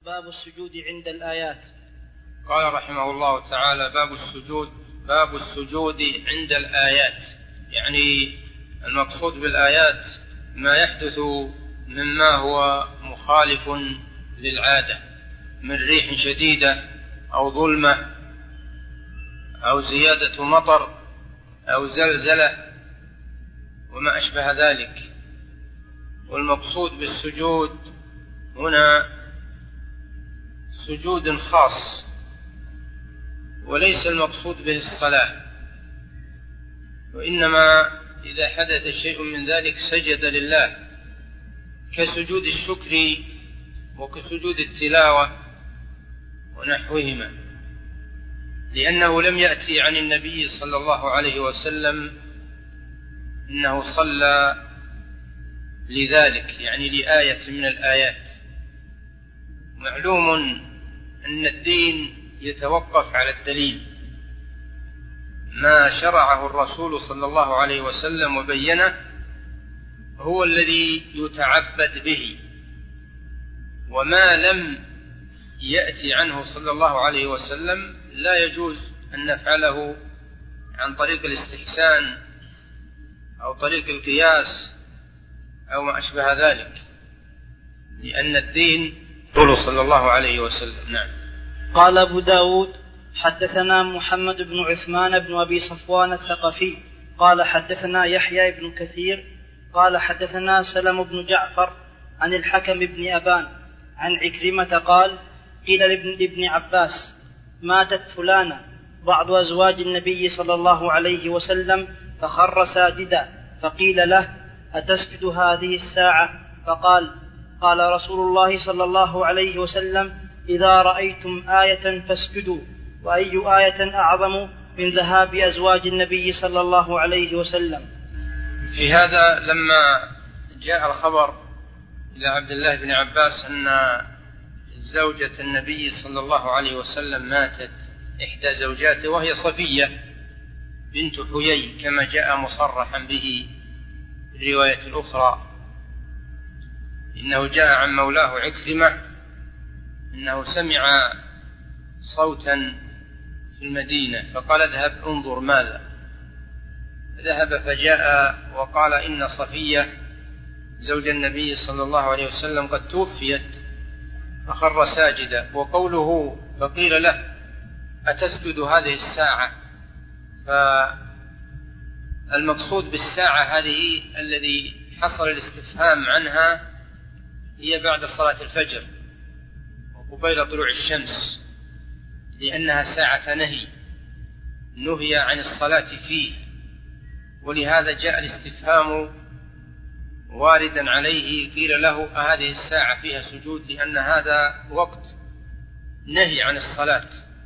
باب السجود عند الآيات. قال رحمه الله تعالى: باب السجود عند الآيات، يعني المقصود بالآيات ما يحدث مما هو مخالف للعادة من ريح شديدة أو ظلمة أو زيادة مطر أو زلزلة وما أشبه ذلك. والمقصود بالسجود هنا سجود خاص، وليس المقصود به الصلاة، وإنما إذا حدث شيء من ذلك سجد لله، كسجود الشكر وكسجود التلاوة ونحوهما، لأنه لم يأتي عن النبي صلى الله عليه وسلم إنه صلى لذلك، يعني لآية من الآيات. معلوم أن الدين يتوقف على الدليل، ما شرعه الرسول صلى الله عليه وسلم وبينه هو الذي يتعبد به، وما لم يأتي عنه صلى الله عليه وسلم لا يجوز أن نفعله عن طريق الاستحسان أو طريق القياس أو ما أشبه ذلك، لأن الدين رسول صلى الله عليه وسلم. نعم. قال أبو داود: حدثنا محمد بن عثمان بن أبي صفوان الثقفي قال حدثنا يحيى بن كثير قال حدثنا سلم بن جعفر عن الحكم بن أبان عن عكرمة قال: قيل لابن عباس: ماتت فلانة بعض أزواج النبي صلى الله عليه وسلم فخر ساجدا، فقيل له: أتسجد هذه الساعة؟ فقال: قال رسول الله صلى الله عليه وسلم: إذا رأيتم آية فاسجدوا، وأي آية أعظم من ذهاب أزواج النبي صلى الله عليه وسلم. في هذا لما جاء الخبر إلى عبد الله بن عباس أن زوجة النبي صلى الله عليه وسلم ماتت، إحدى زوجاته وهي صفية بنت حيي كما جاء مصرحا به في الرواية الأخرى، إنه جاء عن مولاه عكرمة إنه سمع صوتا في المدينة فقال: اذهب انظر ماذا. ذهب فجاء وقال: إن صفية زوج النبي صلى الله عليه وسلم قد توفيت، فخر ساجدا. وقوله فقيل له: أتسجد هذه الساعة؟ فالمقصود بالساعة هذه الذي حصل الاستفهام عنها هي بعد صلاة الفجر وقبيل طلوع الشمس، لأنها ساعة نهي عن الصلاة فيه، ولهذا جاء الاستفهام واردا عليه. قيل له: هذه الساعة فيها سجود؟ لأن هذا وقت نهي عن الصلاة،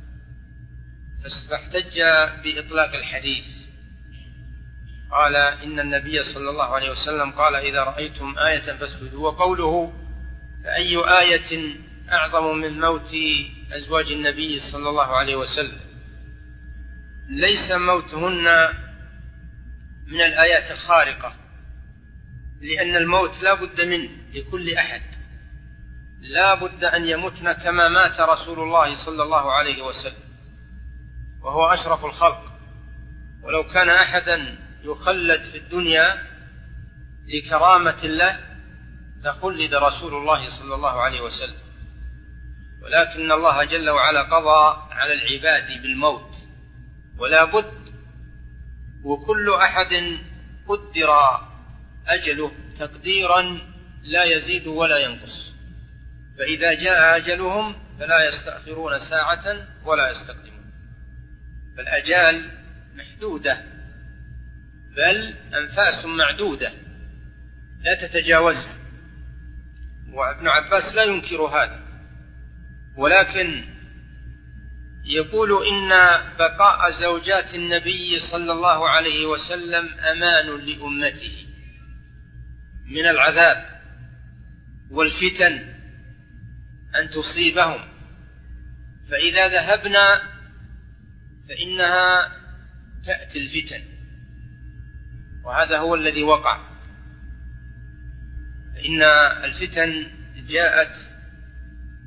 فاحتج بإطلاق الحديث. قال: إن النبي صلى الله عليه وسلم قال: إذا رأيتم آية فاسجدوا. وقوله: فأي آية أعظم من موت أزواج النبي صلى الله عليه وسلم؟ ليس موتهن من الآيات الخارقة، لأن الموت لا بد منه لكل أحد، لا بد أن يموتن كما مات رسول الله صلى الله عليه وسلم وهو أشرف الخلق. ولو كان أحدا يخلد في الدنيا لكرامة الله لخلد رسول الله صلى الله عليه وسلم، ولكن الله جل وعلا قضى على العباد بالموت ولا بد، وكل أحد قدر أجله تقديرا لا يزيد ولا ينقص، فإذا جاء أجلهم فلا يستأخرون ساعة ولا يستقدمون. فالأجال محدودة، بل أنفاس معدودة لا تتجاوزها، وابن عباس لا ينكر هذا، ولكن يقول: إن بقاء زوجات النبي صلى الله عليه وسلم أمان لأمته من العذاب والفتن أن تصيبهم، فإذا ذهبنا فإنها تأتي الفتن، وهذا هو الذي وقع. فإن الفتن جاءت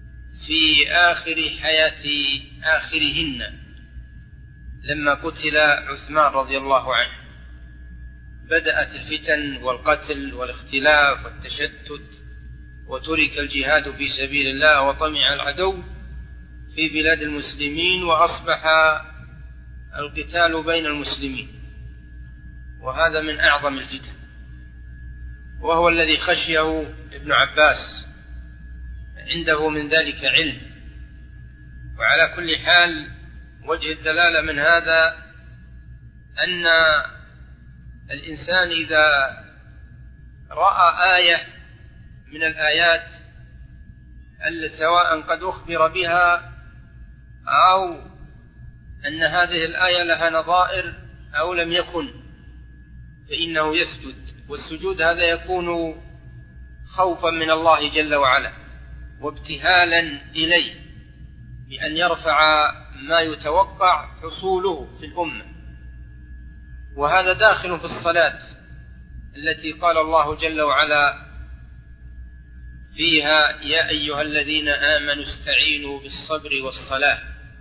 في آخر حياة آخرهن لما قتل عثمان رضي الله عنه. بدأت الفتن والقتل والاختلاف والتشتت، وترك الجهاد في سبيل الله، وطمع العدو في بلاد المسلمين، وأصبح القتال بين المسلمين، وهذا من أعظم الفتن، وهو الذي خشيه ابن عباس، عنده من ذلك علم. وعلى كل حال وجه الدلالة من هذا أن الإنسان إذا رأى آية من الآيات التي سواء قد أخبر بها أو أن هذه الآية لها نظائر أو لم يكن، فإنه يسجد، والسجود هذا يكون خوفا من الله جل وعلا وابتهالا إليه بأن يرفع ما يتوقع حصوله في الأمة. وهذا داخل في الصلاة التي قال الله جل وعلا فيها: يا أيها الذين آمنوا استعينوا بالصبر والصلاة.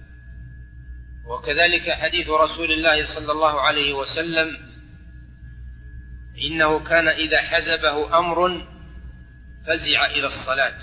وكذلك حديث رسول الله صلى الله عليه وسلم: إنه كان إذا حزبه أمر فزع إلى الصلاة.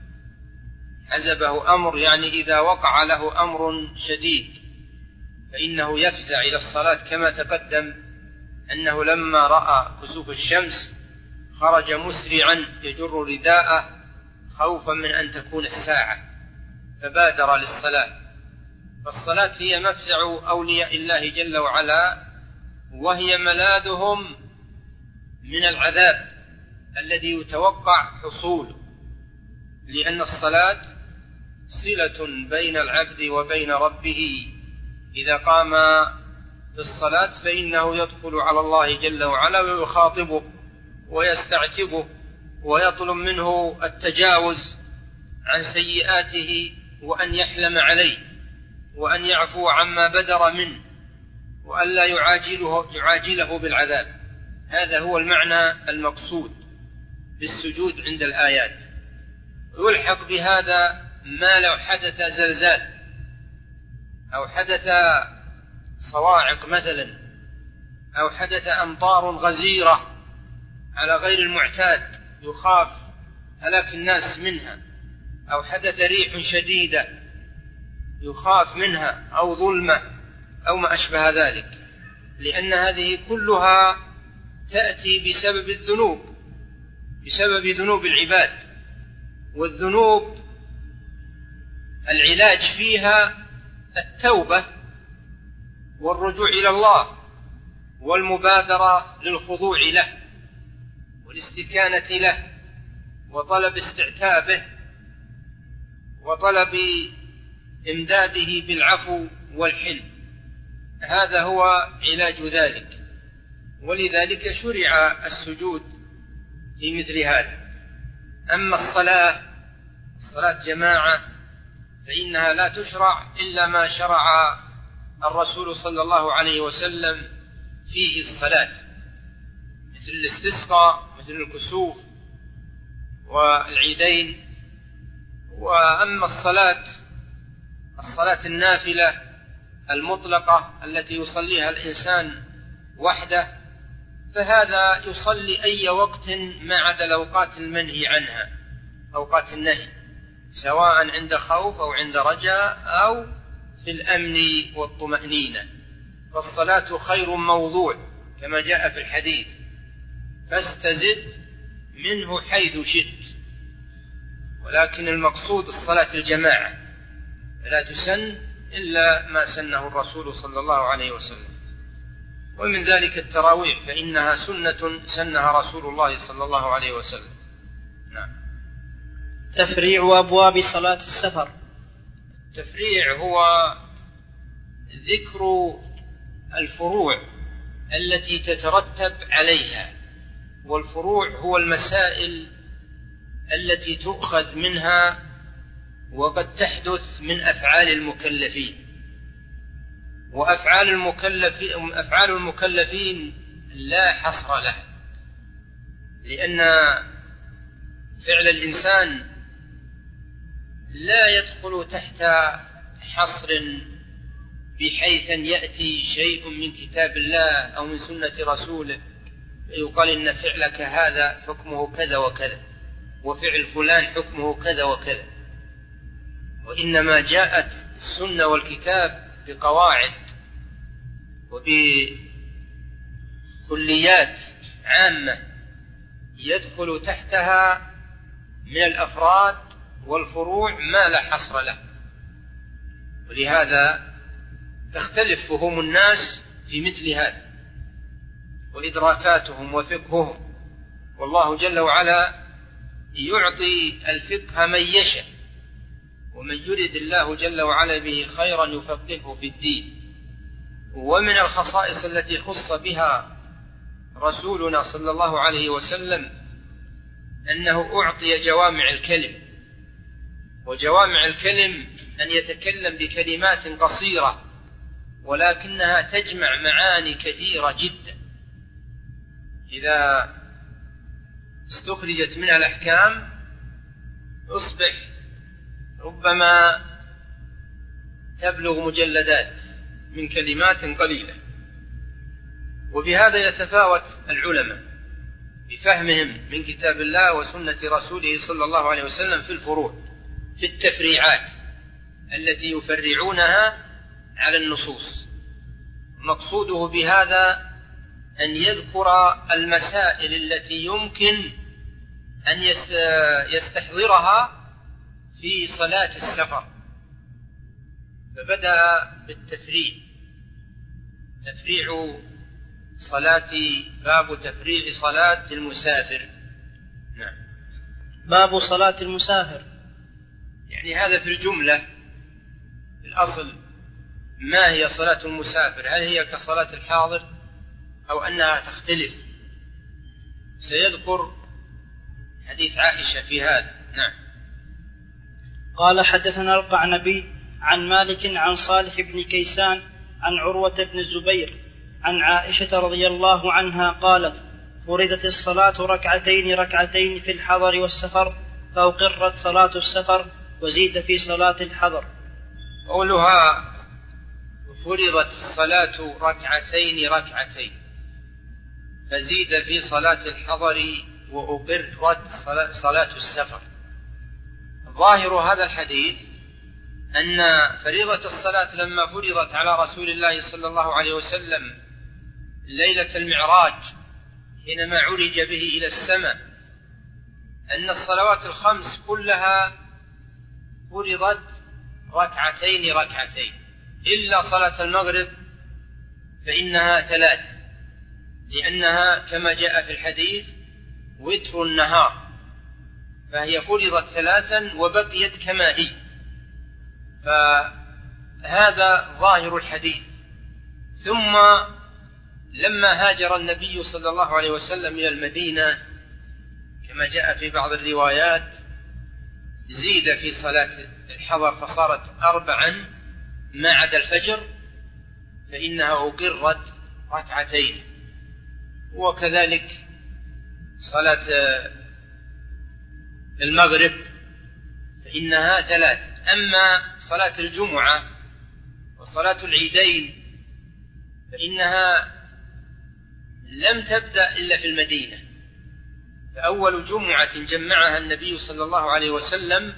حزبه أمر يعني إذا وقع له أمر شديد فإنه يفزع إلى الصلاة، كما تقدم أنه لما رأى كسوف الشمس خرج مسرعا يجر رداءه خوفا من أن تكون الساعة، فبادر للصلاة. فالصلاة هي مفزع أولياء الله جل وعلا، وهي ملاذهم من العذاب الذي يتوقع حصوله، لأن الصلاة صلة بين العبد وبين ربه. إذا قام بالصلاة فإنه يدخل على الله جل وعلا ويخاطبه ويستعتبه ويطلب منه التجاوز عن سيئاته، وأن يحلم عليه، وأن يعفو عما بدر منه، وأن لا يعاجله بالعذاب. هذا هو المعنى المقصود بالسجود عند الآيات. يلحق بهذا ما لو حدث زلزال أو حدث صواعق مثلا، أو حدث أمطار غزيرة على غير المعتاد يخاف هلاك الناس منها، أو حدث ريح شديدة يخاف منها، أو ظلمة أو ما أشبه ذلك، لأن هذه كلها تأتي بسبب الذنوب، بسبب ذنوب العباد. والذنوب العلاج فيها التوبة والرجوع إلى الله والمبادرة للخضوع له والاستكانة له وطلب استعتابه وطلب إمداده بالعفو والحلم. هذا هو علاج ذلك، ولذلك شرع السجود في مثل هذا. أما الصلاة جماعة فإنها لا تشرع إلا ما شرع الرسول صلى الله عليه وسلم فيه الصلاة، مثل الاستسقاء، مثل الكسوف والعيدين. وأما الصلاة النافلة المطلقة التي يصليها الإنسان وحده، فهذا يصلي أي وقت ما عدا الأوقات المنهي عنها، أوقات النهي، سواء عند خوف أو عند رجاء أو في الأمن والطمأنينة. فالصلاة خير موضوع كما جاء في الحديث: فاستزد منه حيث شئت. ولكن المقصود الصلاة الجماعة، فلا تسن إلا ما سنه الرسول صلى الله عليه وسلم. ومن ذلك التراويح، فإنها سنة سنها رسول الله صلى الله عليه وسلم. نعم. تفريع أبواب صلاة السفر. التفريع هو ذكر الفروع التي تترتب عليها، والفروع هو المسائل التي تؤخذ منها وقد تحدث من أفعال المكلفين. وأفعال المكلفين لا حصر لها، لأن فعل الإنسان لا يدخل تحت حصر بحيث أن يأتي شيء من كتاب الله أو من سنة رسوله يقال إن فعلك هذا حكمه كذا وكذا وفعل فلان حكمه كذا وكذا، وإنما جاءت السنة والكتاب بقواعد وبكليات عامة يدخل تحتها من الأفراد والفروع ما لا حصر له، ولهذا تختلف فهم الناس في مثل هذا وإدراكاتهم وفقههم، والله جل وعلا يعطي الفقه من يشاء، ومن يرد الله جل وعلا به خيرا يفقهه في الدين. ومن الخصائص التي خص بها رسولنا صلى الله عليه وسلم أنه أعطي جوامع الكلم، وجوامع الكلم أن يتكلم بكلمات قصيرة ولكنها تجمع معاني كثيرة جدا، إذا استخرجت منها الأحكام أصبح ربما تبلغ مجلدات من كلمات قليلة. وبهذا يتفاوت العلماء بفهمهم من كتاب الله وسنة رسوله صلى الله عليه وسلم في الفروع، في التفريعات التي يفرعونها على النصوص. مقصوده بهذا أن يذكر المسائل التي يمكن أن يستحضرها في صلاة السفر، فبدأ بالتفريع، تفريع صلاة، باب تفريع صلاة المسافر. نعم. باب صلاة المسافر، يعني هذا في الجملة. في الأصل ما هي صلاة المسافر؟ هل هي كصلاة الحاضر أو أنها تختلف؟ سيذكر حديث عائشة في هذا. نعم. قال حدثنا القعنبي عن مالك عن صالح بن كيسان عن عروة بن الزبير عن عائشة رضي الله عنها قالت: فرضت الصلاة ركعتين في الحضر والسفر، فأقرت صلاة السفر وزيد في صلاة الحضر. قولها فرضت الصلاة ركعتين فزيد في صلاة الحضر وأقرت صلاة السفر. ظاهر هذا الحديث أن فريضة الصلاة لما فرضت على رسول الله صلى الله عليه وسلم ليلة المعراج حينما عرج به إلى السماء، أن الصلوات الخمس كلها فرضت ركعتين إلا صلاة المغرب فإنها 3، لأنها كما جاء في الحديث وتر النهار، فهي فرضت 3 وبقيت كما هي. فهذا ظاهر الحديث. ثم لما هاجر النبي صلى الله عليه وسلم إلى المدينة كما جاء في بعض الروايات زيد في صلاة الحضر فصارت 4 ما عدا الفجر، فإنها أقرت 2، وكذلك صلاة المغرب فإنها 3. أما صلاة الجمعة وصلاة العيدين فإنها لم تبدأ إلا في المدينة، فأول جمعة جمعها النبي صلى الله عليه وسلم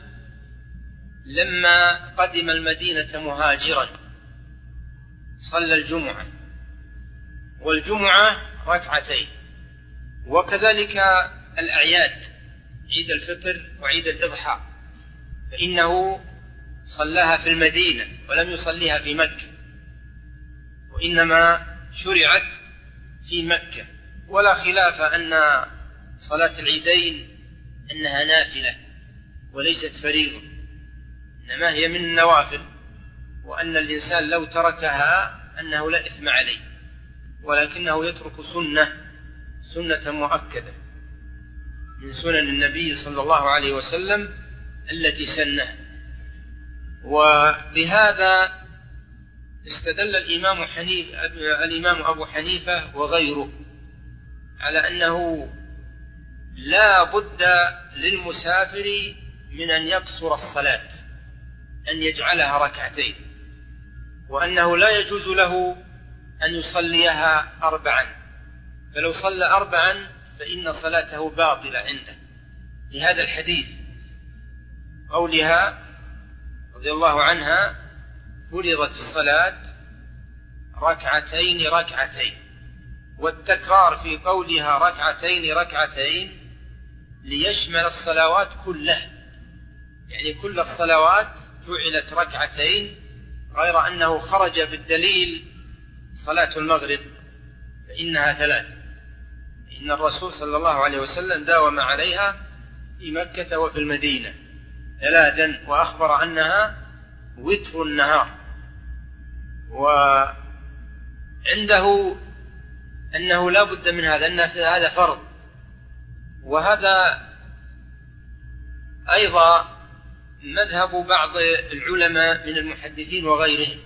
لما قدم المدينة مهاجرا صلى الجمعة، والجمعة 2، وكذلك الأعياد عيد الفطر وعيد الإضحى فإنه صلاها في المدينة ولم يصليها في مكة، وإنما شرعت في مكة. ولا خلاف أن صلاة العيدين أنها نافلة وليست فريضة، إنما هي من النوافل، وأن الإنسان لو تركها أنه لا إثم عليه، ولكنه يترك سنة مؤكدة من سنن النبي صلى الله عليه وسلم التي سنها. وبهذا استدل الإمام أبو حنيفة وغيره على أنه لا بد للمسافر من أن يقصر الصلاة أن يجعلها ركعتين، وأنه لا يجوز له أن يصليها 4، فلو صلى 4 فإن صلاته باطلة عنده، لهذا الحديث قولها رضي الله عنها: فرضت الصلاة ركعتين ركعتين، والتكرار في قولها ركعتين ركعتين ليشمل الصلوات كلها، يعني كل الصلوات جعلت ركعتين، غير أنه خرج بالدليل صلاة المغرب فإنها 3، إن الرسول صلى الله عليه وسلم داوم عليها في مكة وفي المدينة 3، وأخبر أنها وتر النهار، وعنده أنه لا بد من هذا، أن هذا فرض. وهذا أيضا مذهب بعض العلماء من المحدثين وغيرهم.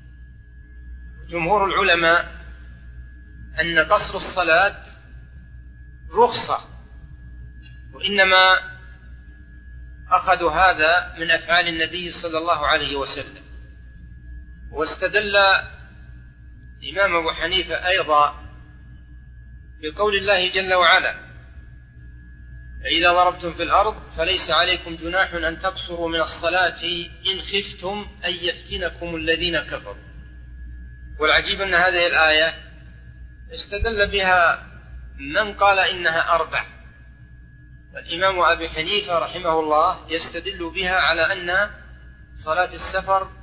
جمهور العلماء أن قصر الصلاة رخصة، وإنما أخذوا هذا من أفعال النبي صلى الله عليه وسلم. واستدل الإمام أبو حنيفة أيضا بقول الله جل وعلا: فإذا ضربتم في الأرض فليس عليكم جناح أن تقصروا من الصلاة إن خفتم أن يفتنكم الذين كفروا. والعجيب أن هذه الآية استدل بها من قال إنها 4، والإمام أبي حنيفة رحمه الله يستدل بها على أن صلاة السفر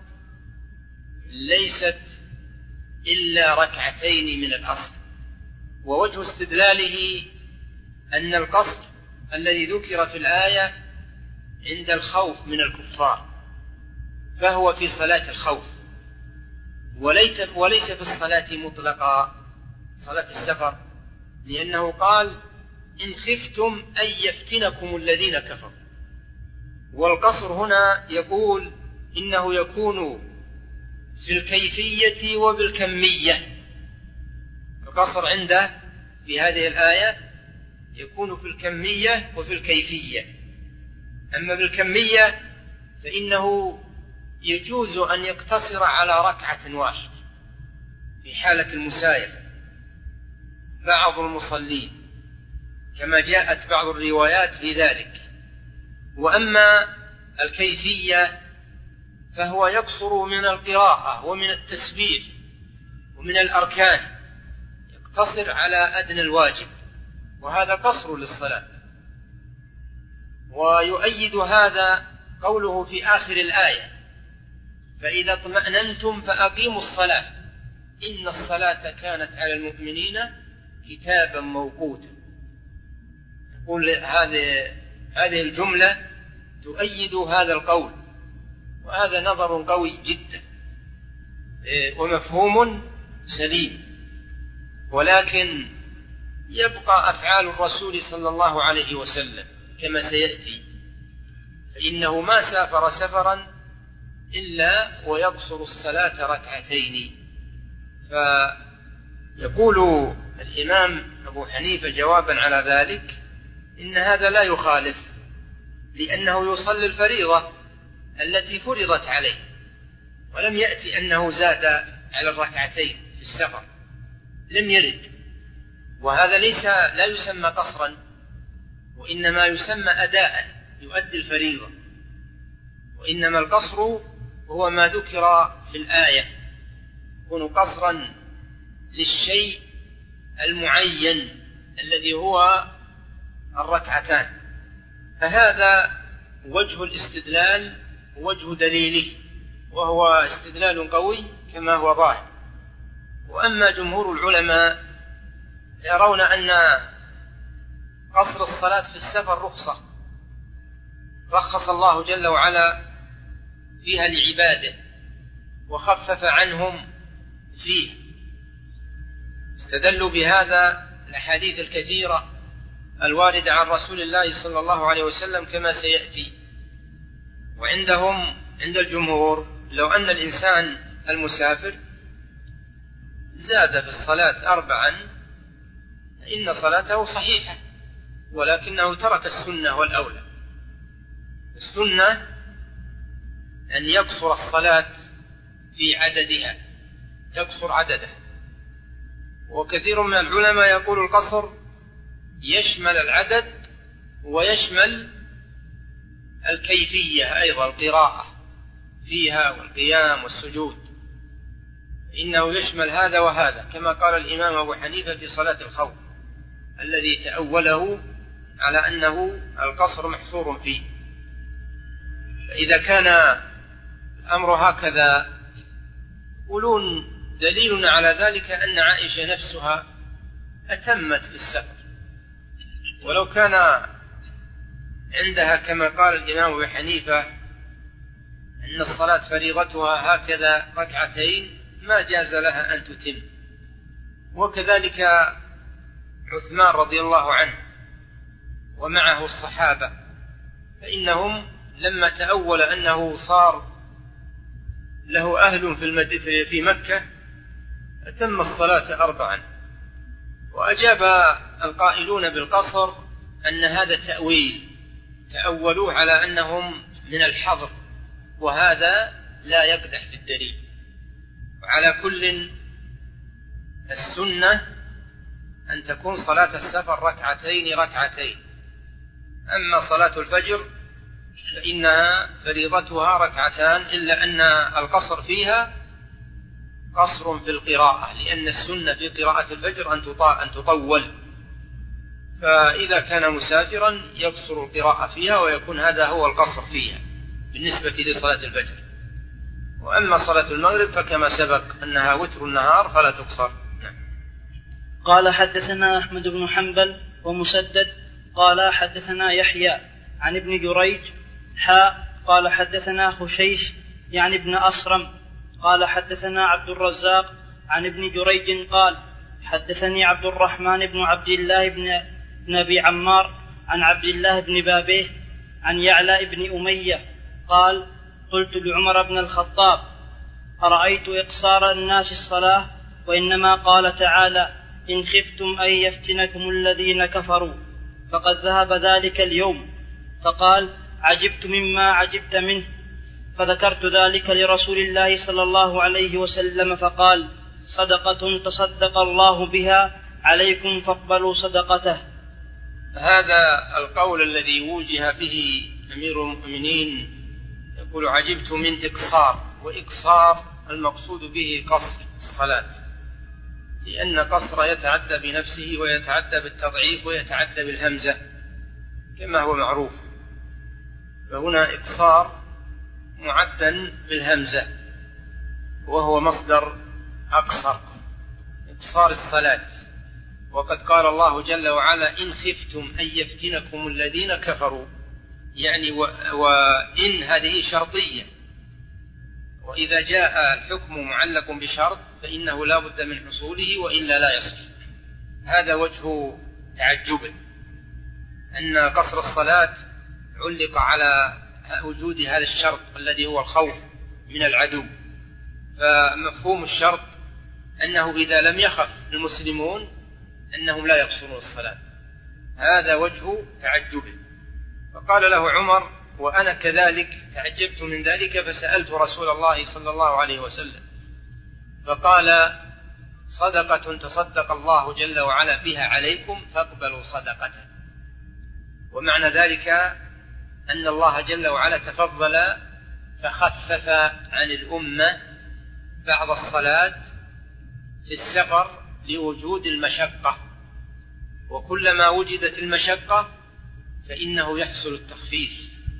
ليست إلا ركعتين من الأصل. ووجه استدلاله أن القصد الذي ذكر في الآية عند الخوف من الكفار، فهو في صلاة الخوف، وليس في الصلاة مطلقا، صلاة السفر، لأنه قال: إن خفتم أن يفتنكم الذين كفروا. والقصر هنا يقول إنه يكون في الكيفية وبالكمية. القصر عنده في هذه الآية يكون في الكمية وفي الكيفية. أما بالكمية فإنه يجوز أن يقتصر على ركعة واحدة في حالة المسايفة بعض المصلين، كما جاءت بعض الروايات في ذلك. وأما الكيفية فهو يقصر من القراءة ومن التسبيح ومن الأركان، يقتصر على أدنى الواجب، وهذا قصر للصلاة. ويؤيد هذا قوله في آخر الآية: فإذا اطمأننتم فأقيموا الصلاة إن الصلاة كانت على المؤمنين كتابا موقوتا. يقول هذه الجملة تؤيد هذا القول، وهذا نظر قوي جدا ومفهوم سليم. ولكن يبقى أفعال الرسول صلى الله عليه وسلم كما سيأتي، فإنه ما سافر سفرا إلا ويقصر الصلاة ركعتين. فيقول الإمام أبو حنيفة جوابا على ذلك: إن هذا لا يخالف، لأنه يصلي الفريضة التي فرضت عليه، ولم يأتي أنه زاد على الركعتين في السفر، لم يرد. وهذا لا يسمى قصرا، وإنما يسمى أداء، يؤدي الفريضة. وإنما القصر هو ما ذكر في الآية، يكون قصرا للشيء المعين الذي هو الركعتان. فهذا وجه الاستدلال ووجه دليله، وهو استدلال قوي كما هو ظاهر. وأما جمهور العلماء يرون أن قصر الصلاة في السفر رخصة رخص الله جل وعلا فيها لعباده وخفف عنهم فيه. استدلوا بهذا الأحاديث الكثيرة الواردة عن رسول الله صلى الله عليه وسلم كما سيأتي. وعندهم عند الجمهور لو أن الإنسان المسافر زاد في الصلاة 4 فإن صلاته صحيحة، ولكنه ترك السنة والأولى. السنة أن يقصر الصلاة في عددها، يقصر عددها. وكثير من العلماء يقول القصر يشمل العدد ويشمل الكيفية أيضا، القراءة فيها والقيام والسجود، إنه يشمل هذا وهذا، كما قال الإمام أبو حنيفة في صلاة الخوف الذي تأوله على أنه القصر محصور فيه. فإذا كان الأمر هكذا يقولون دليلنا على ذلك أن عائشة نفسها أتمت في السفر، ولو كان عندها كما قال الإمام أبو حنيفة أن الصلاة فريضتها هكذا ركعتين ما جاز لها أن تتم. وكذلك عثمان رضي الله عنه ومعه الصحابة، فإنهم لما تأول أنه صار له أهل في مكة أتم الصلاة 4. وأجاب القائلون بالقصر أن هذا تأويل، تأولوه على أنهم من الحظر، وهذا لا يقدح في الدليل. وعلى كل السنة أن تكون صلاة السفر ركعتين ركعتين. أما صلاة الفجر فإنها فريضتها ركعتان، إلا أن القصر فيها قصر في القراءة، لأن السنة في قراءة الفجر أن تطول، فإذا كان مسافرا يقصر القراءة فيها ويكون هذا هو القصر فيها بالنسبة لصلاة الفجر. وأما صلاة المغرب فكما سبق أنها وتر النهار فلا تقصر. قال حدثنا أحمد بن حنبل ومسدد قال حدثنا يحيى عن ابن جريج قال حدثنا خشيش يعني ابن أصرم قال حدثنا عبد الرزاق عن ابن جريج قال حدثني عبد الرحمن بن عبد الله بن أبي عمار عن عبد الله بن بابيه عن يعلى بن أمية قال قلت لعمر بن الخطاب أرأيت إقصار الناس الصلاة وإنما قال تعالى إن خفتم أن يفتنكم الذين كفروا فقد ذهب ذلك اليوم. فقال عجبت مما عجبت منه، فذكرت ذلك لرسول الله صلى الله عليه وسلم فقال صدقة تصدق الله بها عليكم فاقبلوا صدقته. هذا القول الذي وجه به أمير المؤمنين يقول عجبت من إقصار، وإقصار المقصود به قصر الصلاة، لأن قصر يتعدى بنفسه ويتعدى بالتضعيف ويتعدى بالهمزة كما هو معروف، فهنا إقصار معدى بالهمزة وهو مصدر أقصر، إقصار الصلاة. وقد قال الله جل وعلا إن خفتم أن يفتنكم الذين كفروا، يعني وإن هذه شرطية، وإذا جاء الحكم معلق بشرط فإنه لا بد من حصوله وإلا لا يصح. هذا وجه تعجبه أن قصر الصلاة علق على وجود هذا الشرط الذي هو الخوف من العدو، فمفهوم الشرط أنه إذا لم يخف المسلمون أنهم لا يقصرون الصلاة. هذا وجه تعجبه. فقال له عمر وأنا كذلك تعجبت من ذلك فسألت رسول الله صلى الله عليه وسلم فقال صدقة تصدق الله جل وعلا بها عليكم فاقبلوا صدقته. ومعنى ذلك أن الله جل وعلا تفضل فخفف عن الأمة بعض الصلاة في السفر لوجود المشقة، وكلما وجدت المشقة فإنه يحصل التخفيف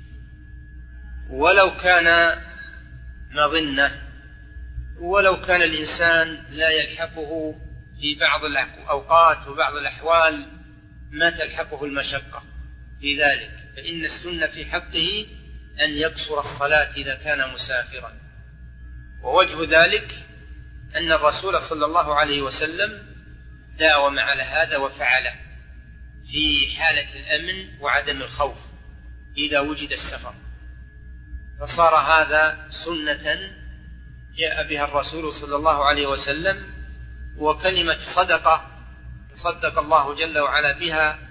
ولو كان مظنة، ولو كان الإنسان لا يلحقه في بعض الأوقات وبعض الأحوال ما تلحقه المشقة في ذلك، فإن السنة في حقه أن يقصر الصلاة إذا كان مسافرا. ووجه ذلك أن الرسول صلى الله عليه وسلم داوم على هذا وفعله في حالة الأمن وعدم الخوف إذا وجد السفر، فصار هذا سنة جاء بها الرسول صلى الله عليه وسلم. وكلمة صدقة صدق الله جل وعلا بها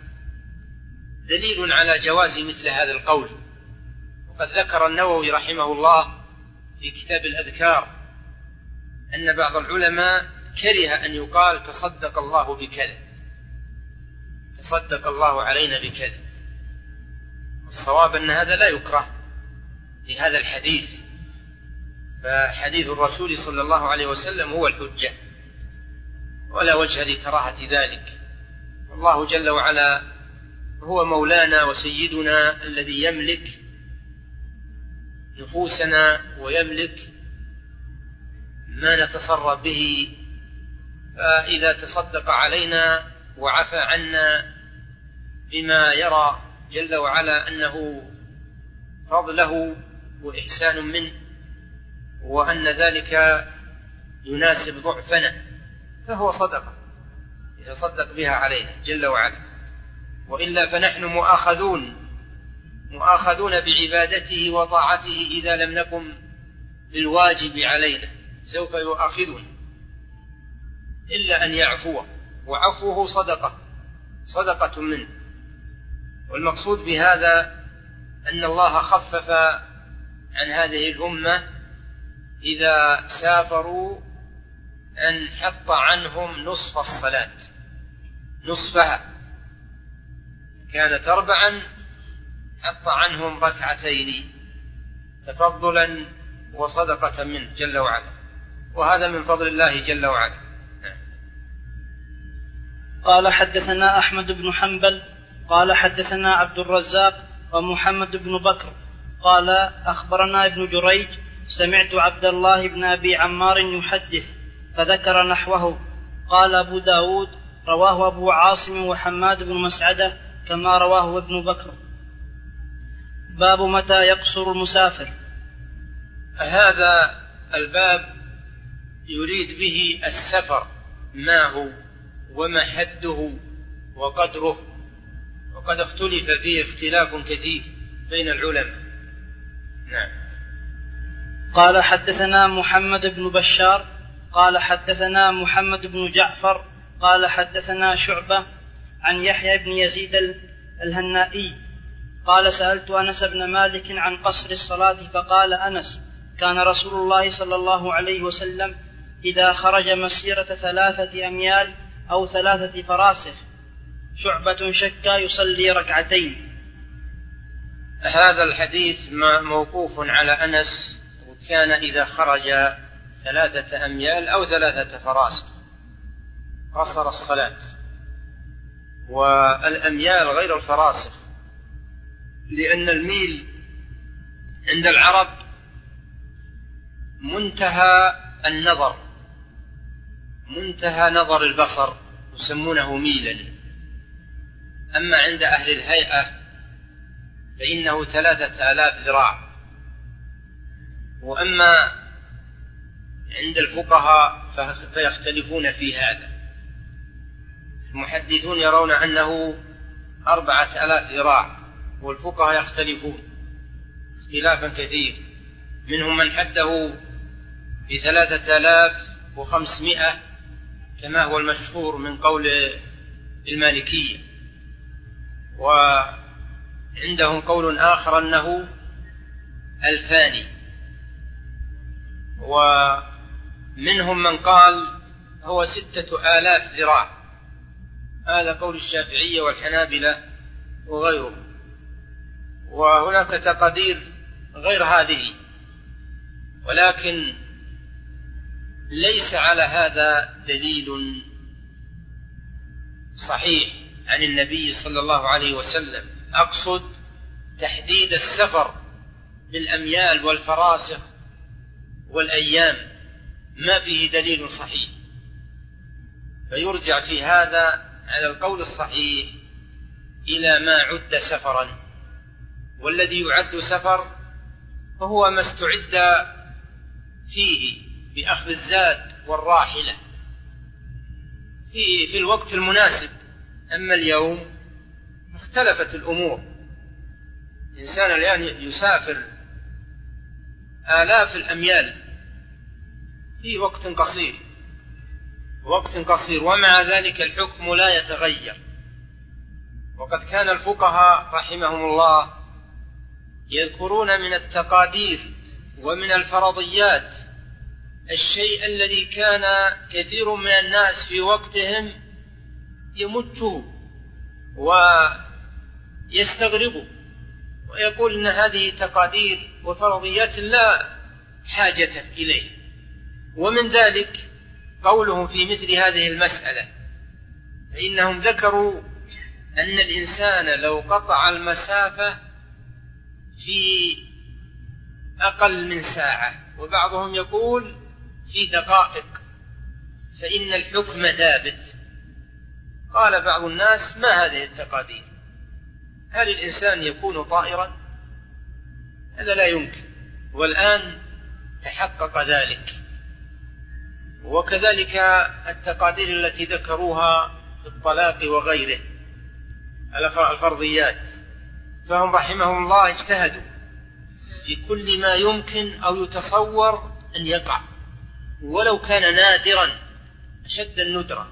دليل على جواز مثل هذا القول. وقد ذكر النووي رحمه الله في كتاب الأذكار أن بعض العلماء كره أن يقال تصدق الله بكذا، تصدق الله علينا بكذا. الصواب أن هذا لا يكره في هذا الحديث، فحديث الرسول صلى الله عليه وسلم هو الحجة ولا وجه لكراهة ذلك. الله جل وعلا هو مولانا وسيدنا الذي يملك نفوسنا ويملك ما نتصرف به، فإذا تصدق علينا وعفى عنا بما يرى جل وعلا أنه فضله وإحسان منه وأن ذلك يناسب ضعفنا فهو صدقة يتصدق بها علينا جل وعلا، وإلا فنحن مؤاخذون بعبادته وطاعته إذا لم نقم بالواجب علينا، سوف يؤاخذنا إلا أن يعفو، وعفوه صدقة منه. والمقصود بهذا أن الله خفف عن هذه الأمة إذا سافروا أن حط عنهم نصف الصلاة، نصفها كانت 4 حط عنهم 2 تفضلا وصدقة منه جل وعلا، وهذا من فضل الله جل وعلا. قال حدثنا أحمد بن حنبل قال حدثنا عبد الرزاق ومحمد بن بكر قال أخبرنا ابن جريج سمعت عبد الله بن أبي عمار يحدث فذكر نحوه. قال أبو داود رواه أبو عاصم وحماد بن مسعدة كما رواه ابن بكر. باب متى يقصر المسافر. هذا الباب يريد به السفر ما هو وما حده وقدره، وقد اختلف فيه اختلاف كثير بين العلماء. نعم. قال حدثنا محمد بن بشار قال حدثنا محمد بن جعفر قال حدثنا شعبة عن يحيى بن يزيد الهنائي قال سألت أنس بن مالك عن قصر الصلاة فقال أنس كان رسول الله صلى الله عليه وسلم إذا خرج مسيرة 3 أميال أو 3 فراسخ شعبة شكا يصلي 2. هذا الحديث موقوف على أنس، وكان إذا خرج 3 أميال أو 3 فراسخ قصر الصلاة، والأميال غير الفراسخ، لأن الميل عند العرب منتهى نظر البصر يسمونه ميلا، أما عند أهل الهيئة فإنه 3000 ذراع، وأما عند الفقهاء فيختلفون في هذا. المحدثون يرون أنه 4000 ذراع، والفقهاء يختلفون اختلافا كثير، منهم من حده ب3500 كما هو المشهور من قول المالكية، وعندهم قول آخر أنه 2000، ومنهم من قال هو 6000 ذراع، هذا قول الشافعية والحنابلة وغيرهم. وهناك تقدير غير هذه، ولكن ليس على هذا دليل صحيح عن النبي صلى الله عليه وسلم. أقصد تحديد السفر بالأميال والفراسخ والأيام ما فيه دليل صحيح، فيرجع في هذا على القول الصحيح إلى ما عد سفرا، والذي يعد سفر فهو ما استعد فيه بأخذ الزاد والراحلة في الوقت المناسب. أما اليوم اختلفت الأمور، الإنسان الآن يسافر آلاف الأميال في وقت قصير، ومع ذلك الحكم لا يتغير. وقد كان الفقهاء رحمهم الله يذكرون من التقادير ومن الفرضيات الشيء الذي كان كثير من الناس في وقتهم يمته ويستغربه ويقول إن هذه تقادير وفرضيات لا حاجة إليه. ومن ذلك قولهم في مثل هذه المسألة، فإنهم ذكروا أن الإنسان لو قطع المسافة في أقل من ساعة، وبعضهم يقول في دقائق، فإن الحكم ثابت. قال بعض الناس: ما هذه التقادير؟ هل الإنسان يكون طائرا؟ هذا لا يمكن، والآن تحقق ذلك. وكذلك التقادير التي ذكروها في الطلاق وغيره الفرضيات، فهم رحمهم الله اجتهدوا في كل ما يمكن أو يتصور أن يقع، ولو كان نادرا أشد الندرة،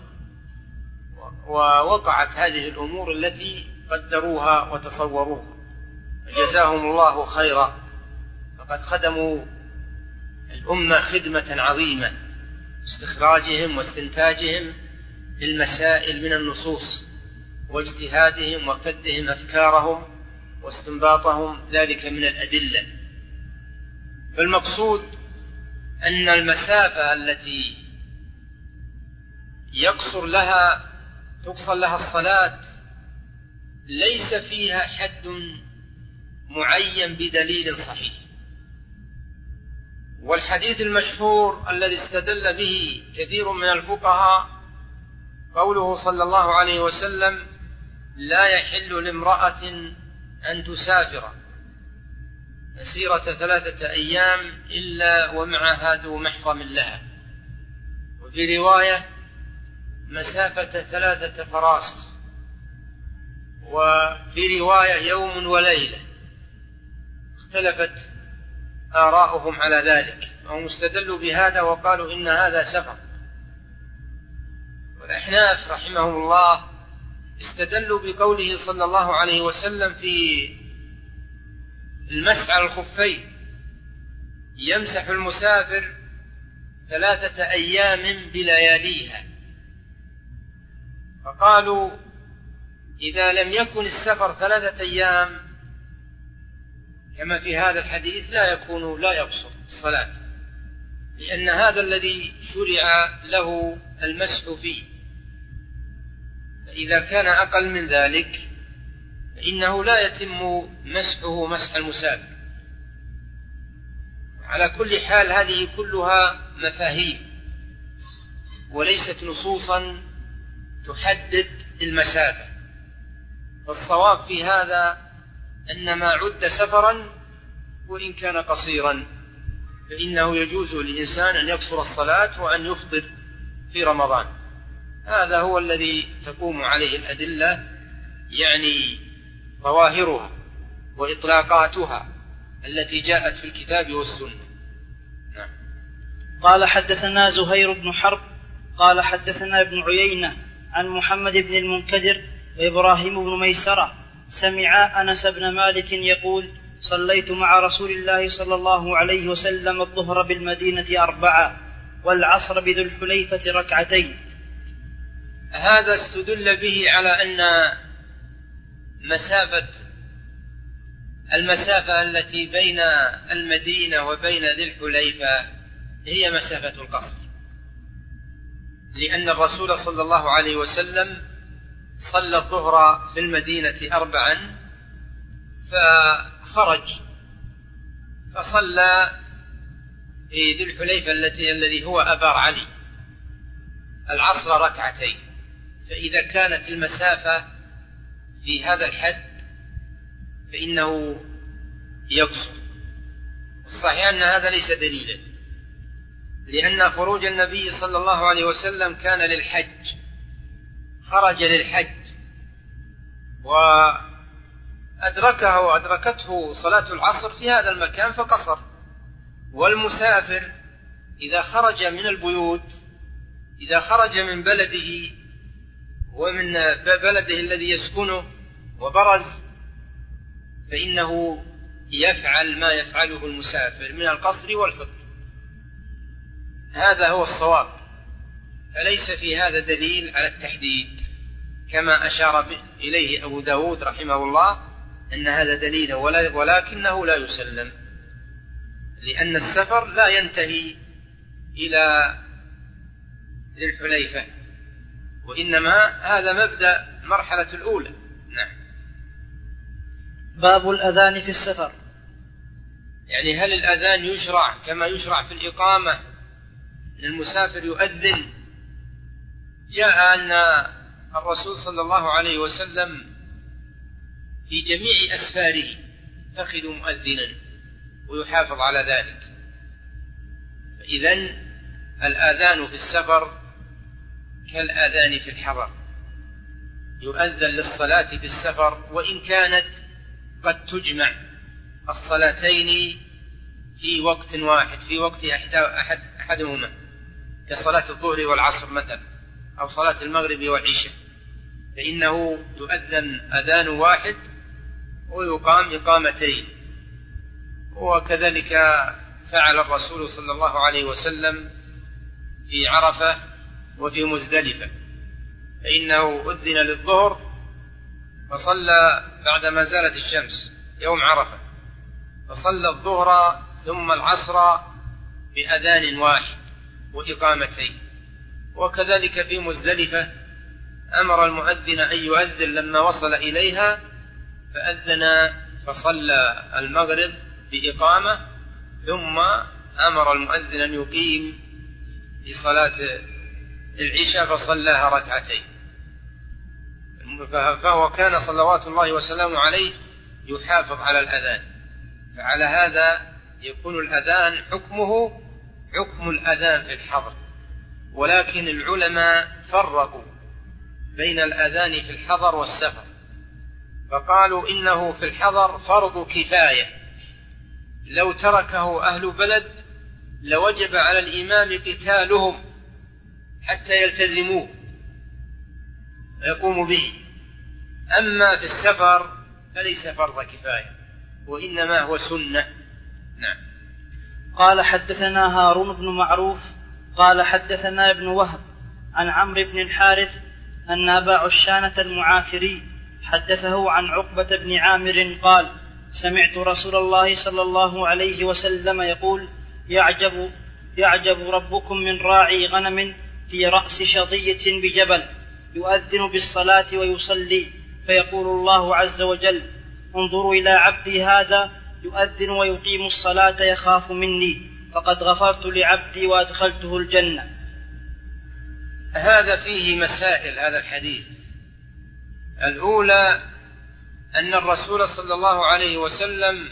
ووقعت هذه الأمور التي قدروها وتصوروها، جزاهم الله خيرا، فقد خدموا الأمة خدمة عظيمة، استخراجهم واستنتاجهم المسائل من النصوص، واجتهادهم وكدهم أفكارهم واستنباطهم ذلك من الأدلة. فالمقصود أن المسافة التي تقصر لها الصلاة ليس فيها حد معين بدليل صحيح. والحديث المشهور الذي استدل به كثير من الفقهاء قوله صلى الله عليه وسلم: لا يحل لامرأة أن تسافر مسيرة 3 أيام إلا ومعها ذو محرم لها، وفي رواية مسافة 3 فراسخ، وفي رواية يوم وليلة. اختلفت آراؤهم على ذلك، وهم استدلوا بهذا وقالوا إن هذا سفر. والأحناف رحمهم الله استدلوا بقوله صلى الله عليه وسلم في المسح على الخفين: يمسح المسافر 3 أيام بلياليها. فقالوا إذا لم يكن السفر 3 أيام كما في هذا الحديث لا يقصر الصلاة، لأن هذا الذي شرع له المسح فيه. فإذا كان أقل من ذلك فإنه لا يتم مسحه مسح المسافر. على كل حال هذه كلها مفاهيم وليست نصوصا تحدد المسافة. والصواب في هذا أن ما عد سفرا وإن كان قصيرا فإنه يجوز للإنسان أن يقصر الصلاة وأن يفطر في رمضان. هذا هو الذي تقوم عليه الأدلة، يعني ظواهرها وإطلاقاتها التي جاءت في الكتاب والسنة. نعم. قال حدثنا زهير بن حرب قال حدثنا ابن عيينة عن محمد بن المنكدر وإبراهيم بن ميسرة سمع أنس بن مالك يقول: صليت مع رسول الله صلى الله عليه وسلم الظهر بالمدينة 4 والعصر بذو الحليفة 2. هذا استدل به على أن المسافة التي بين المدينة وبين ذي الحليفة هي مسافة القصر، لأن الرسول صلى الله عليه وسلم صلى الظهر في المدينة 4 فخرج فصلى في ذي الحليفة الذي هو أبار علي العصر 2. فإذا كانت المسافة في هذا الحد فإنه يقصر. الصحيح أن هذا ليس دليلا، لأن خروج النبي صلى الله عليه وسلم كان للحج، خرج للحج وأدركته صلاة العصر في هذا المكان فقصر. والمسافر إذا خرج من البيوت، إذا خرج من بلده ومن بلده الذي يسكنه وبرز، فإنه يفعل ما يفعله المسافر من القصر والفطر، هذا هو الصواب. فليس في هذا دليل على التحديد كما أشار إليه أبو داود رحمه الله أن هذا دليل، ولكنه لا يسلم، لأن السفر لا ينتهي إلى ذي الحليفة، وإنما هذا مبدأ مرحلة الأولى. نعم. باب الأذان في السفر. يعني هل الأذان يشرع كما يشرع في الإقامة للمسافر يؤذن؟ جاء أن الرسول صلى الله عليه وسلم في جميع أسفاره يتخذ مؤذنا ويحافظ على ذلك. فإذن الآذان في السفر كالآذان في الحضر، يؤذن للصلاة في السفر وإن كانت قد تجمع الصلاتين في وقت واحد، في وقت أحدهما كصلاة الظهر والعصر مثلا، أو صلاة المغرب والعشاء، فإنه يؤذن أذان واحد ويقام إقامتين. وكذلك فعل الرسول صلى الله عليه وسلم في عرفة وفي مزدلفة، فإنه أذن للظهر فصلى بعدما زالت الشمس يوم عرفة، فصلى الظهر ثم العصر بأذان واحد وإقامتين. وكذلك في مزدلفة أمر المؤذن أن يؤذن لما وصل إليها، فأذن فصلى المغرب بإقامة، ثم أمر المؤذن أن يقيم في صلاة العشاء فصلاها ركعتين. فهو كان صلوات الله وسلامه عليه يحافظ على الأذان، فعلى هذا يكون الأذان حكمه حكم الأذان في الحضر. ولكن العلماء فرقوا بين الأذان في الحضر والسفر، فقالوا إنه في الحضر فرض كفاية، لو تركه أهل بلد لوجب على الإمام قتالهم حتى يلتزموه ويقوموا به. أما في السفر فليس فرض كفاية وإنما هو سنة. نعم. قال حدثنا هارون بن معروف قال حدثنا ابن وهب عن عمرو بن الحارث أن أبا عشانة المعافري حدثه عن عقبة بن عامر قال سمعت رسول الله صلى الله عليه وسلم يقول يعجب ربكم من راعي غنم في رأس شظية بجبل يؤذن بالصلاة ويصلي، فيقول الله عز وجل انظروا إلى عبدي هذا يؤذن ويقيم الصلاة يخاف مني، فقد غفرت لعبدي وأدخلته الجنة. هذا فيه مسائل هذا الحديث. الأولى أن الرسول صلى الله عليه وسلم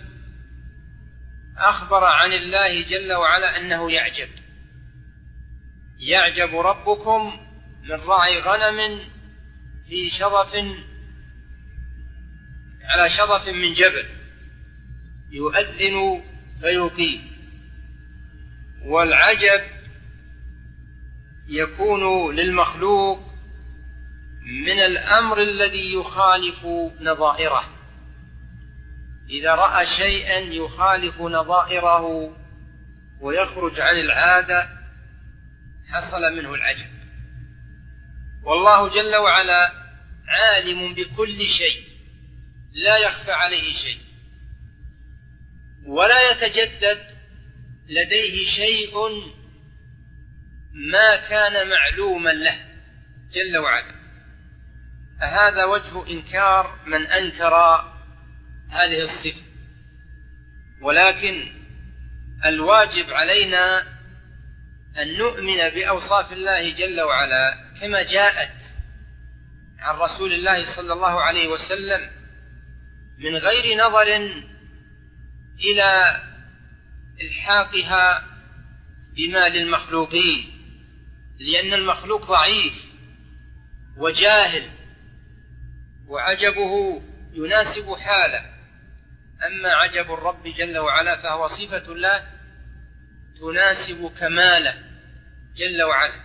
أخبر عن الله جل وعلا أنه يعجب ربكم من راعي غنم في على شظف من جبل يؤذن فيقيم. والعجب يكون للمخلوق من الأمر الذي يخالف نظائره، إذا رأى شيئا يخالف نظائره ويخرج عن العادة حصل منه العجب. والله جل وعلا عالم بكل شيء لا يخفى عليه شيء، ولا يتجدد لديه شيء ما كان معلوما له جل وعلا. فهذا وجه إنكار من أنكر هذه الصفة. ولكن الواجب علينا أن نؤمن بأوصاف الله جل وعلا كما جاءت عن رسول الله صلى الله عليه وسلم من غير نظر إلى إلحاقها بما للمخلوقين، لأن المخلوق ضعيف وجاهل وعجبه يناسب حاله. أما عجب الرب جل وعلا فهو صفة الله تناسب كماله جل وعلا.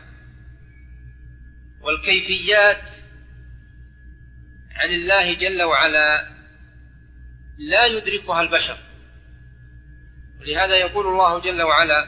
والكيفيات عن الله جل وعلا لا يدركها البشر ولهذا يقول الله جل وعلا: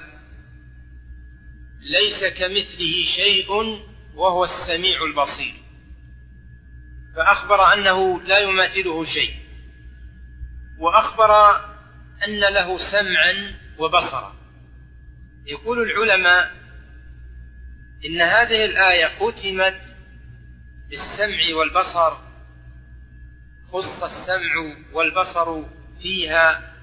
ليس كمثله شيء وهو السميع البصير، فأخبر أنه لا يماثله شيء، وأخبر أن له سمعا وبصرا. يقول العلماء إن هذه الآية ختمت بالسمع والبصر، خص السمع والبصر فيها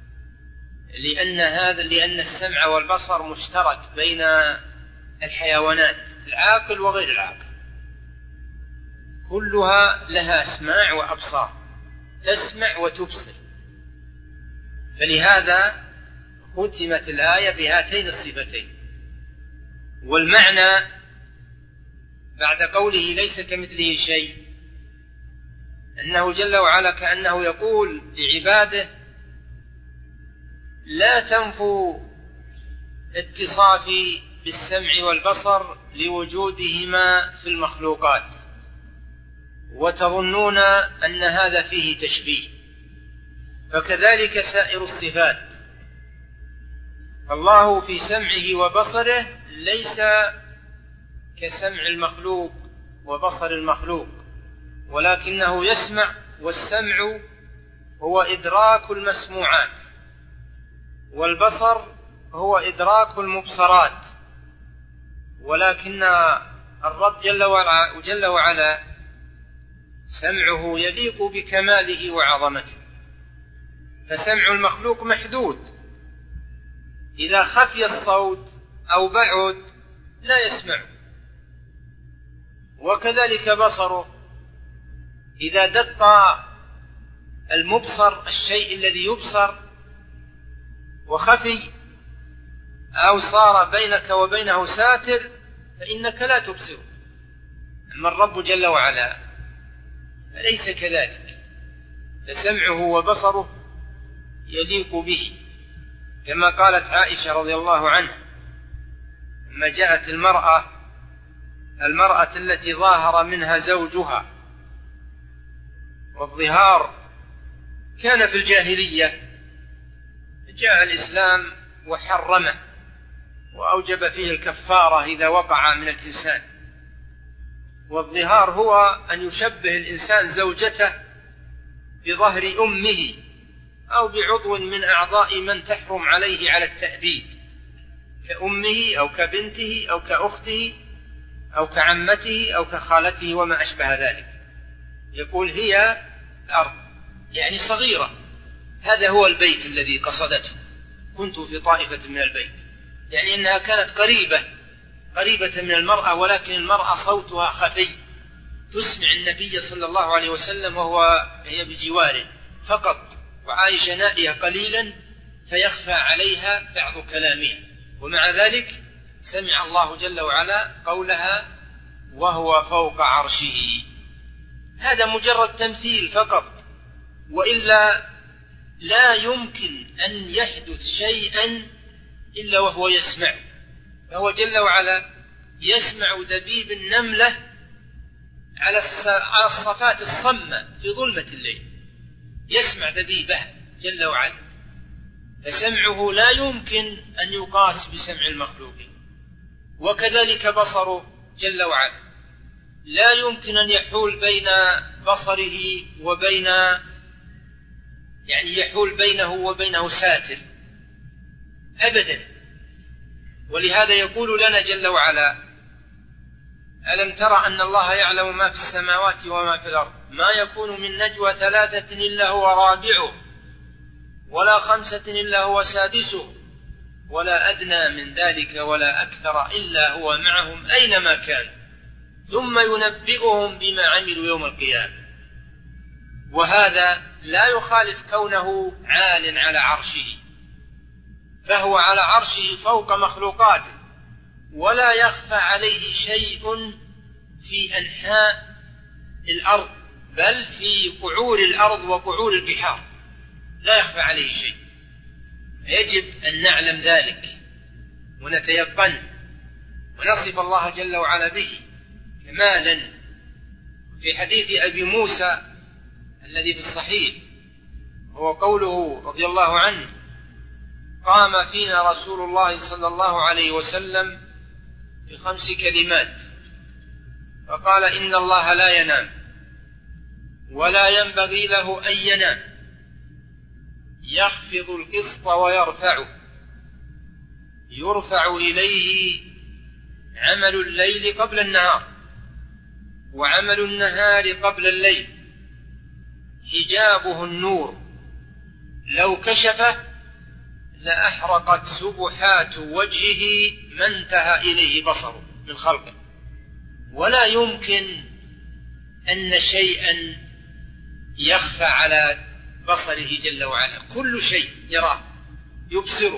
لأن السمع والبصر مشترك بين الحيوانات العاقل وغير العاقل، كلها لها أسماع وأبصار، تسمع وتبصر، فلهذا ختمت الآية بهاتين الصفتين. والمعنى بعد قوله ليس كمثله شيء أنه جل وعلا كأنه يقول لعباده: لا تنفوا اتصافي بالسمع والبصر لوجودهما في المخلوقات وتظنون أن هذا فيه تشبيه، فكذلك سائر الصفات. الله في سمعه وبصره ليس كسمع المخلوق وبصر المخلوق، ولكنه يسمع، والسمع هو إدراك المسموعات، والبصر هو إدراك المبصرات، ولكن الرب جل وعلا سمعه يليق بكماله وعظمته، فسمع المخلوق محدود، إذا خفي الصوت أو بعد لا يسمع، وكذلك بصره إذا دق المبصر الشيء الذي يبصر وخفي أو صار بينك وبينه ساتر فإنك لا تبصر. أما الرب جل وعلا فليس كذلك، فسمعه وبصره يليق به، كما قالت عائشة رضي الله عنها لما جاءت المرأة التي ظاهر منها زوجها، والظهار كان في الجاهلية، جاء الإسلام وحرمه وأوجب فيه الكفارة إذا وقع من الإنسان. والظهار هو أن يشبه الإنسان زوجته بظهر أمه أو بعضو من أعضاء من تحرم عليه على التأبيد، كأمه أو كبنته أو كأخته أو كعمته أو كخالته وما أشبه ذلك. يقول هي الأرض يعني صغيرة، هذا هو البيت الذي قصدته، كنت في طائفة من البيت، يعني أنها كانت قريبة من المرأة، ولكن المرأة صوتها خفي، تسمع النبي صلى الله عليه وسلم هي بجواره فقط، وعائشة نائية قليلا فيخفى عليها بعض كلامها، ومع ذلك سمع الله جل وعلا قولها وهو فوق عرشه. هذا مجرد تمثيل فقط، وإلا لا يمكن أن يحدث شيئا إلا وهو يسمع. فهو جل وعلا يسمع دبيب النملة على الصفات الصمة في ظلمة الليل، يسمع دبيبه جل وعلا، فسمعه لا يمكن أن يقاس بسمع المخلوقين. وكذلك بصره جل وعلا لا يمكن أن يحول بين بصره وبين يحول بينه وبينه ساتر أبدا. ولهذا يقول لنا جل وعلا: ألم ترى أن الله يعلم ما في السماوات وما في الأرض، ما يكون من نجوى 3 إلا هو رابعه، ولا 5 إلا هو سادسه، ولا أدنى من ذلك ولا أكثر إلا هو معهم أينما كان، ثم ينبئهم بما عملوا يوم القيامة. وهذا لا يخالف كونه عال على عرشه، فهو على عرشه فوق مخلوقاته، ولا يخفى عليه شيء في أنحاء الأرض، بل في قعور الأرض وقعور البحار لا يخفى عليه شيء. يجب أن نعلم ذلك ونتيقن ونصف الله جل وعلا به كمالا. في حديث أبي موسى الذي في الصحيح هو قوله رضي الله عنه: قام فينا رسول الله صلى الله عليه وسلم ب5 كلمات، فقال: إن الله لا ينام ولا ينبغي له أن ينام، يخفض القسط ويرفعه، يرفع إليه عمل الليل قبل النهار وعمل النهار قبل الليل، حجابه النور، لو كشفه لأحرقت سبحات وجهه ما انتهى إليه بصره من خلقه، ولا يمكن أن شيئا يخفى على بصره جل وعلا، كل شيء يراه يبصره.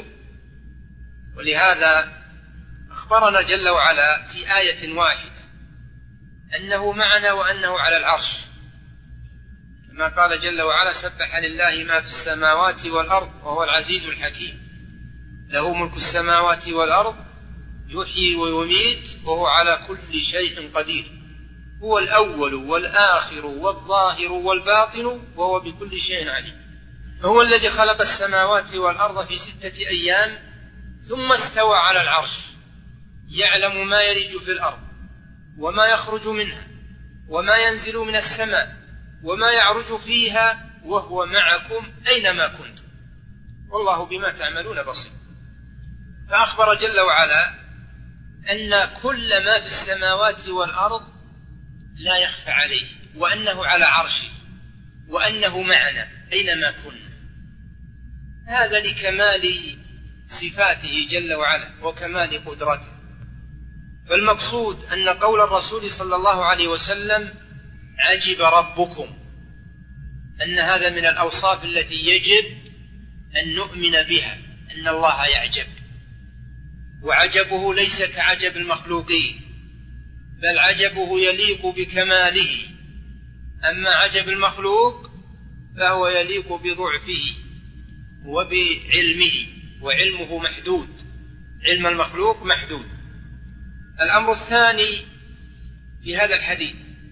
ولهذا أخبرنا جل وعلا في آية واحدة أنه معنا وأنه على العرش، كما قال جل وعلا: سبح لله ما في السماوات والأرض وهو العزيز الحكيم، له ملك السماوات والأرض يحيي ويميت وهو على كل شيء قدير، هو الأول والآخر والظاهر والباطن وهو بكل شيء عليم. هو الذي خلق السماوات والأرض في 6 أيام ثم استوى على العرش، يعلم ما يلج في الأرض وما يخرج منها وما ينزل من السماء وما يعرج فيها، وهو معكم أينما كنتم والله بما تعملون بصير. فأخبر جل وعلا أن كل ما في السماوات والأرض لا يخفى عليه، وأنه على عرشه، وأنه معنا أينما كنا. هذا لكمال صفاته جل وعلا وكمال قدرته. فالمقصود أن قول الرسول صلى الله عليه وسلم: عجب ربكم، أن هذا من الأوصاف التي يجب أن نؤمن بها، أن الله يعجب، وعجبه ليس كعجب المخلوقين، بل عجبه يليق بكماله. أما عجب المخلوق فهو يليق بضعفه وبعلمه، وعلمه محدود، علم المخلوق محدود. الأمر الثاني في هذا الحديث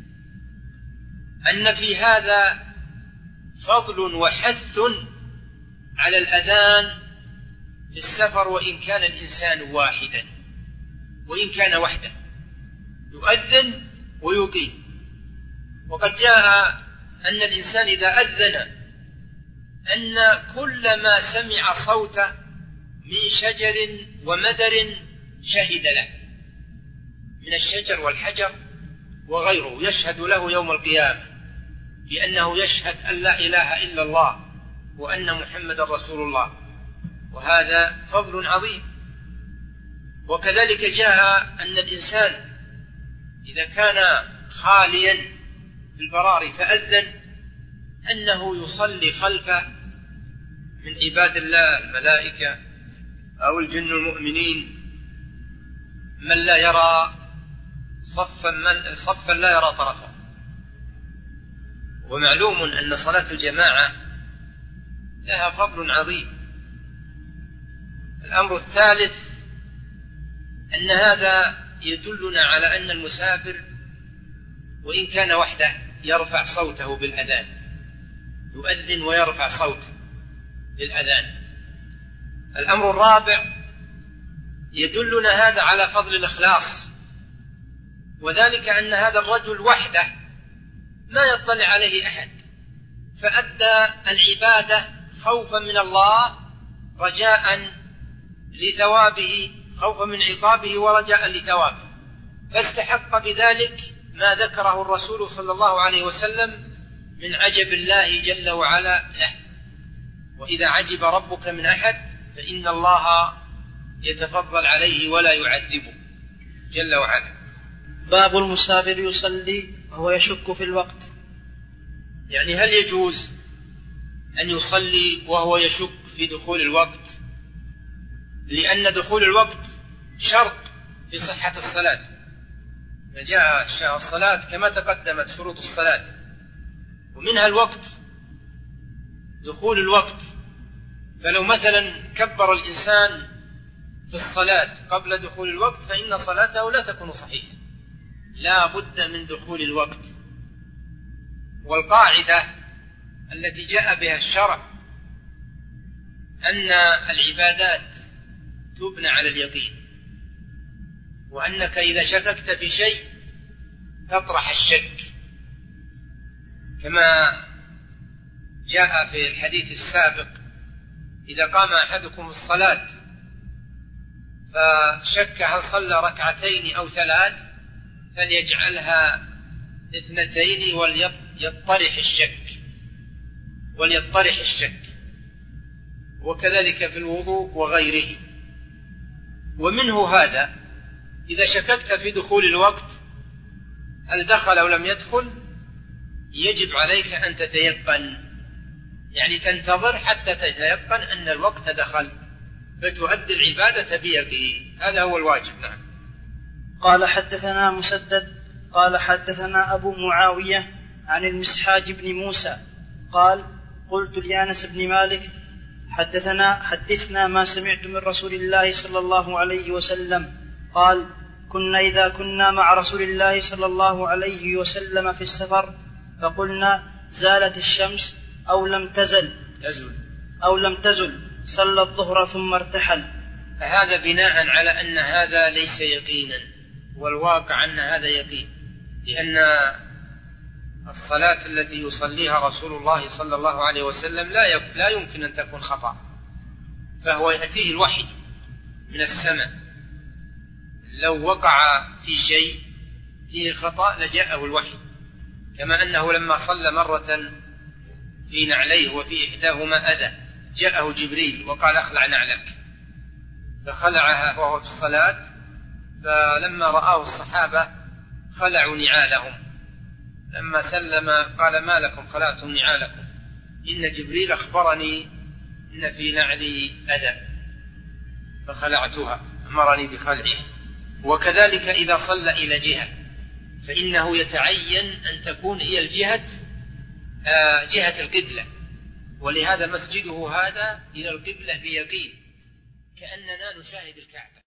أن في هذا فضل وحث على الأذان في السفر، وإن كان الإنسان واحدا، وإن كان وحده يؤذن ويقيم. وقد جاء أن الإنسان إذا أذن أن كل ما سمع صوت من شجر ومدر شهد له، من الشجر والحجر وغيره، يشهد له يوم القيامة بأنه يشهد أن لا إله إلا الله وأن محمد رسول الله، وهذا فضل عظيم. وكذلك جاء أن الإنسان إذا كان خاليا في البراري فأذن أنه يصلي خلفه من عباد الله الملائكة أو الجن المؤمنين من لا يرى صفا لا يرى طرفا. ومعلوم أن صلاة الجماعة لها فضل عظيم. الأمر الثالث أن هذا يدلنا على أن المسافر وإن كان وحده يرفع صوته بالأذان، يؤذن ويرفع صوته بالأذان. الأمر الرابع يدلنا هذا على فضل الإخلاص، وذلك أن هذا الرجل وحده ما يطلع عليه أحد، فأدى العبادة خوفا من الله رجاء لثوابه، خوفا من عقابه ورجاء لثوابه، فاستحق بذلك ما ذكره الرسول صلى الله عليه وسلم من عجب الله جل وعلا له. وإذا عجب ربك من أحد فإن الله يتفضل عليه ولا يعذبه جل وعلا. باب المسافر يصلي وهو يشك في الوقت، يعني هل يجوز أن يصلي وهو يشك في دخول الوقت؟ لأن دخول الوقت شرط في صحة الصلاة، جاء الصلاة كما تقدمت شروط الصلاة، ومنها الوقت، دخول الوقت. فلو مثلا كبر الإنسان في الصلاة قبل دخول الوقت فإن صلاته لا تكون صحيحة، لا بد من دخول الوقت. والقاعدة التي جاء بها الشرع أن العبادات تبنى على اليقين، وأنك إذا شككت في شيء تطرح الشك، كما جاء في الحديث السابق: إذا قام أحدكم الصلاة فشك هل صلى ركعتين أو 3 فليجعلها 2 وليطرح الشك، وكذلك في الوضوء وغيره. ومنه هذا: إذا شككت في دخول الوقت هل دخل أو لم يدخل، يجب عليك أن تتيقن، يعني تنتظر حتى تتيقن أن الوقت دخل، فتؤدي العبادة بيقين. هذا هو الواجب. نعم. قال حدثنا مسدد قال حدثنا أبو معاوية عن المسحاج بن موسى قال: قلت لأنس بن مالك: حدثنا ما سمعت من رسول الله صلى الله عليه وسلم. قال: كنا إذا كنا مع رسول الله صلى الله عليه وسلم في السفر فقلنا: زالت الشمس أو لم تزل صلى الظهر ثم ارتحل. فهذا بناء على أن هذا ليس يقينا، والواقع أن هذا يقين، لأن الصلاة التي يصليها رسول الله صلى الله عليه وسلم لا يمكن أن تكون خطأ، فهو يأتيه الوحي من السماء. لو وقع في شيء فيه خطأ لجاءه الوحي، كما أنه لما صلى مرة في نعليه وفي إحداهما أذى جاءه جبريل وقال: اخلع نعلك، فخلعها وهو في الصلاة، فلما رآه الصحابة خلعوا نعالهم، لما سلم قال: ما لكم خلعتم نعالكم؟ إن جبريل أخبرني إن في نعلي أذى فخلعتها، أمرني بخلعها. وكذلك إذا صلى إلى جهة فإنه يتعين أن تكون هي الجهة جهة القبلة، ولهذا مسجده هذا إلى القبلة بيقين، كأننا نشاهد الكعبة.